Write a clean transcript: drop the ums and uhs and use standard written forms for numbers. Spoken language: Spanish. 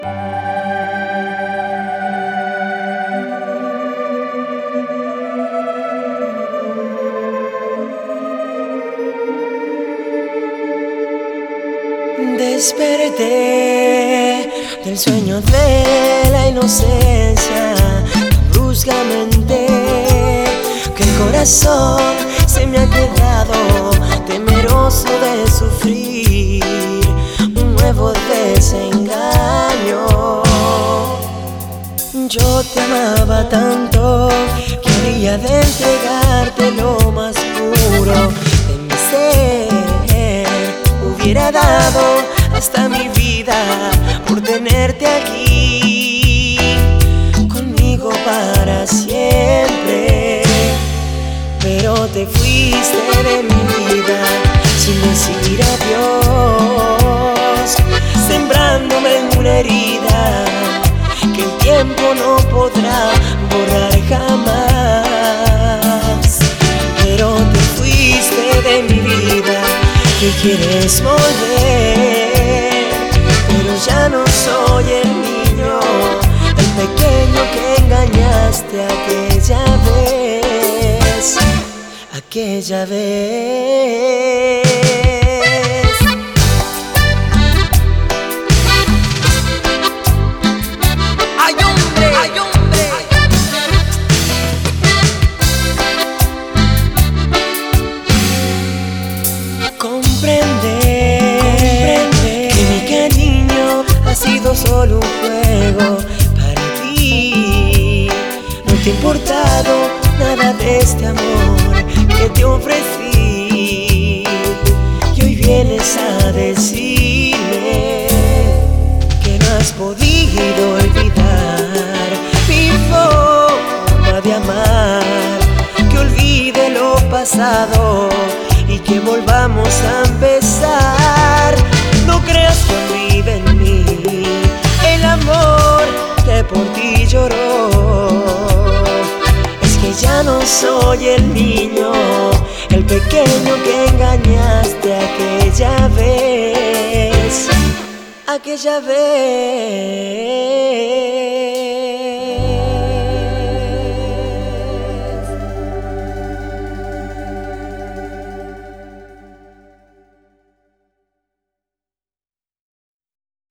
Desperté del sueño de la inocencia tan bruscamente que el corazón se me ha quedado temeroso de sufrir un nuevo desengaño. Yo te amaba tanto, quería de entregarte lo más puro de mi ser. Hubiera dado hasta mi vida por tenerte aquí conmigo para siempre, pero te fuiste de mi vida sin decir adiós, sembrándome en una herida que el tiempo no podrá borrar jamás. Pero te fuiste de mi vida, que quieres volver, pero ya no soy el niño, el pequeño que engañaste aquella vez, aquella vez. ¡Ay, hombre! ¡Ay, hombre! Comprende que mi cariño ha sido solo un juego para ti. No te ha importado nada de este amor que te ofrecí, y hoy vienes a decirme que no has podido olvidar mi forma de amar, que olvide lo pasado y que volvamos a empezar. No creas que vive en mí el amor que por ti lloró. Es que ya no soy el niño, el pequeño que engañaste aquella vez, aquella vez.